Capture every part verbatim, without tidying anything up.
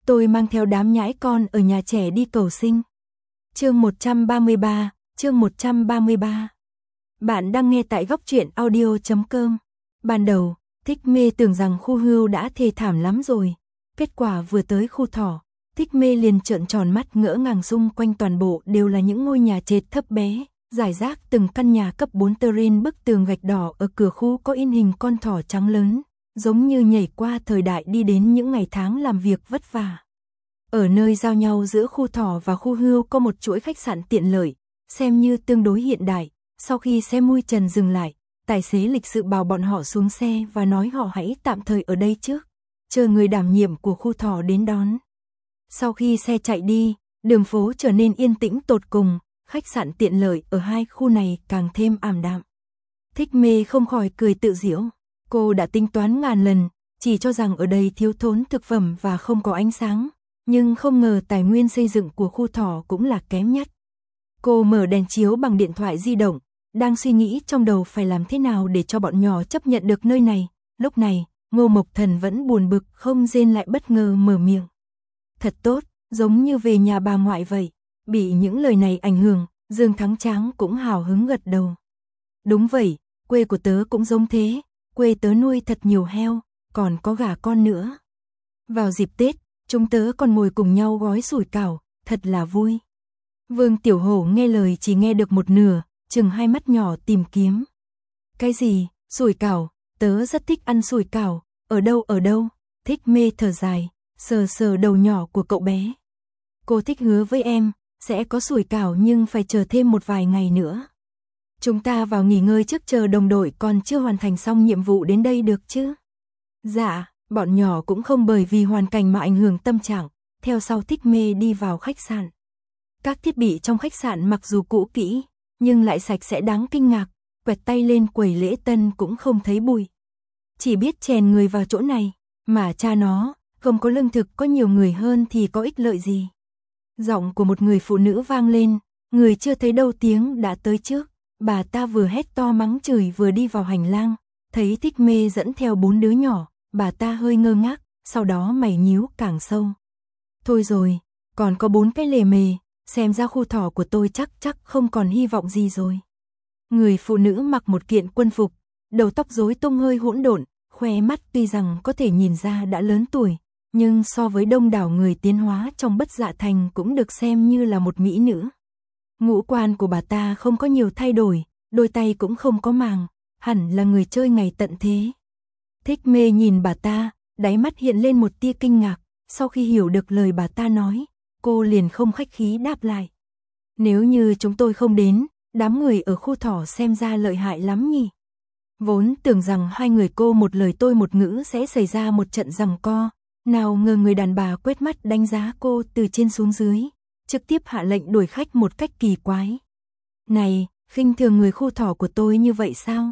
Tôi mang theo đám nhãi con ở nhà trẻ đi cầu sinh. Chương một trăm ba mươi ba, chương một trăm ba mươi ba. Bạn đang nghe tại góc truyện audio chấm com. Ban đầu, Thích Mê tưởng rằng khu hươu đã thê thảm lắm rồi. Kết quả vừa tới khu thỏ, Thích Mê liền trợn tròn mắt ngỡ ngàng, xung quanh toàn bộ đều là những ngôi nhà trệt thấp bé, rải rác từng căn nhà cấp bốn terrain, bức tường gạch đỏ ở cửa khu có in hình con thỏ trắng lớn, giống như nhảy qua thời đại đi đến những ngày tháng làm việc vất vả. Ở nơi giao nhau giữa khu thỏ và khu hươu có một chuỗi khách sạn tiện lợi, xem như tương đối hiện đại. Sau khi xe mui trần dừng lại, tài xế lịch sự bảo bọn họ xuống xe và nói họ hãy tạm thời ở đây trước, chờ người đảm nhiệm của khu thỏ đến đón. Sau khi xe chạy đi, đường phố trở nên yên tĩnh tột cùng, khách sạn tiện lợi ở hai khu này càng thêm ảm đạm. Thích Mê không khỏi cười tự giễu. Cô đã tính toán ngàn lần, chỉ cho rằng ở đây thiếu thốn thực phẩm và không có ánh sáng, nhưng không ngờ tài nguyên xây dựng của khu thỏ cũng là kém nhất. Cô mở đèn chiếu bằng điện thoại di động, đang suy nghĩ trong đầu phải làm thế nào để cho bọn nhỏ chấp nhận được nơi này. Lúc này, Ngô Mộc Thần vẫn buồn bực không rên lại bất ngờ mở miệng. Thật tốt, giống như về nhà bà ngoại vậy. Bị những lời này ảnh hưởng, Dương Thắng Tráng cũng hào hứng gật đầu. Đúng vậy, quê của tớ cũng giống thế, quê tớ nuôi thật nhiều heo, còn có gà con nữa. Vào dịp Tết, chúng tớ còn ngồi cùng nhau gói sủi cảo, thật là vui. Vương Tiểu Hổ nghe lời chỉ nghe được một nửa, chừng hai mắt nhỏ tìm kiếm. Cái gì, sủi cảo, tớ rất thích ăn sủi cảo, ở đâu ở đâu? Thích Mê thở dài, sờ sờ đầu nhỏ của cậu bé. Cô Thích hứa với em, sẽ có sủi cảo nhưng phải chờ thêm một vài ngày nữa. Chúng ta vào nghỉ ngơi trước, chờ đồng đội còn chưa hoàn thành xong nhiệm vụ đến đây được chứ? Dạ, bọn nhỏ cũng không bởi vì hoàn cảnh mà ảnh hưởng tâm trạng, theo sau Thích Mê đi vào khách sạn. Các thiết bị trong khách sạn mặc dù cũ kỹ, nhưng lại sạch sẽ đáng kinh ngạc, quẹt tay lên quầy lễ tân cũng không thấy bụi. Chỉ biết chèn người vào chỗ này, mà cha nó, không có lương thực có nhiều người hơn thì có ích lợi gì. Giọng của một người phụ nữ vang lên, người chưa thấy đâu tiếng đã tới trước. Bà ta vừa hét to mắng chửi vừa đi vào hành lang, thấy Thích Mê dẫn theo bốn đứa nhỏ, bà ta hơi ngơ ngác, sau đó mày nhíu càng sâu. Thôi rồi, còn có bốn cái lề mề, xem ra khu thỏ của tôi chắc chắc không còn hy vọng gì rồi. Người phụ nữ mặc một kiện quân phục, đầu tóc rối tung hơi hỗn độn, khóe mắt tuy rằng có thể nhìn ra đã lớn tuổi, nhưng so với đông đảo người tiến hóa trong Bất Dạ Thành cũng được xem như là một mỹ nữ. Ngũ quan của bà ta không có nhiều thay đổi, đôi tay cũng không có màng, hẳn là người chơi ngày tận thế. Thích Mê nhìn bà ta, đáy mắt hiện lên một tia kinh ngạc, sau khi hiểu được lời bà ta nói, cô liền không khách khí đáp lại. Nếu như chúng tôi không đến, đám người ở khu thỏ xem ra lợi hại lắm nhỉ. Vốn tưởng rằng hai người cô một lời tôi một ngữ sẽ xảy ra một trận giằng co, nào ngờ người đàn bà quét mắt đánh giá cô từ trên xuống dưới, trực tiếp hạ lệnh đuổi khách một cách kỳ quái. Này, khinh thường người khu thỏ của tôi như vậy sao?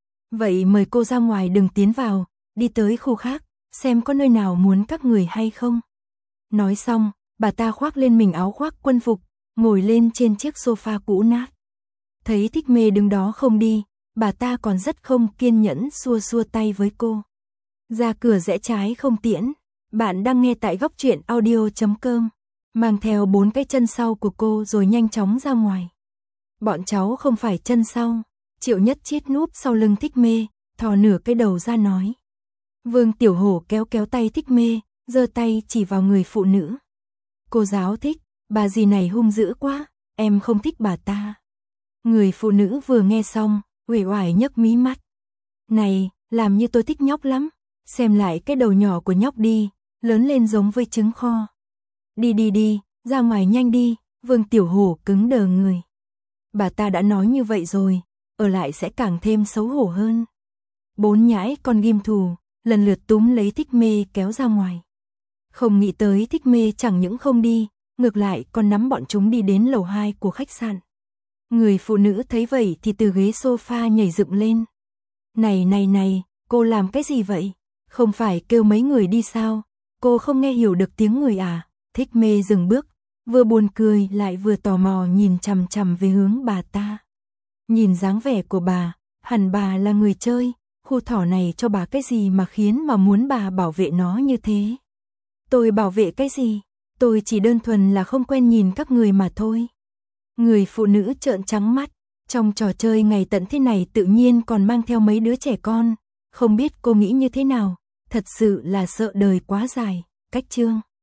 Vậy mời cô ra ngoài đừng tiến vào, đi tới khu khác, xem có nơi nào muốn các người hay không. Nói xong, bà ta khoác lên mình áo khoác quân phục, ngồi lên trên chiếc sofa cũ nát. Thấy Thích Mê đứng đó không đi, bà ta còn rất không kiên nhẫn xua xua tay với cô. Ra cửa rẽ trái không tiễn, bạn đang nghe tại góc truyện audio chấm com. Mang theo bốn cái chân sau của cô rồi nhanh chóng ra ngoài. Bọn cháu không phải chân sau. Triệu Nhất Chiết núp sau lưng Thích Mê, thò nửa cái đầu ra nói. Vương Tiểu Hổ kéo kéo tay Thích Mê, giơ tay chỉ vào người phụ nữ. Cô giáo Thích, bà dì này hung dữ quá, em không thích bà ta. Người phụ nữ vừa nghe xong, uể oải nhấc mí mắt. Này, làm như tôi thích nhóc lắm, xem lại cái đầu nhỏ của nhóc đi, lớn lên giống với trứng kho. Đi đi đi, ra ngoài nhanh đi, Vương Tiểu Hổ cứng đờ người. Bà ta đã nói như vậy rồi, ở lại sẽ càng thêm xấu hổ hơn. Bốn nhãi con ghim thù, lần lượt túm lấy Thích Mê kéo ra ngoài. Không nghĩ tới Thích Mê chẳng những không đi, ngược lại còn nắm bọn chúng đi đến lầu hai của khách sạn. Người phụ nữ thấy vậy thì từ ghế sofa nhảy dựng lên. Này này này, cô làm cái gì vậy? Không phải kêu mấy người đi sao? Cô không nghe hiểu được tiếng người à? Thích Mê dừng bước, vừa buồn cười lại vừa tò mò nhìn chằm chằm về hướng bà ta. Nhìn dáng vẻ của bà, hẳn bà là người chơi, khu thỏ này cho bà cái gì mà khiến mà muốn bà bảo vệ nó như thế? Tôi bảo vệ cái gì? Tôi chỉ đơn thuần là không quen nhìn các người mà thôi. Người phụ nữ trợn trắng mắt, trong trò chơi ngày tận thế này tự nhiên còn mang theo mấy đứa trẻ con, không biết cô nghĩ như thế nào, thật sự là sợ đời quá dài. Cách chương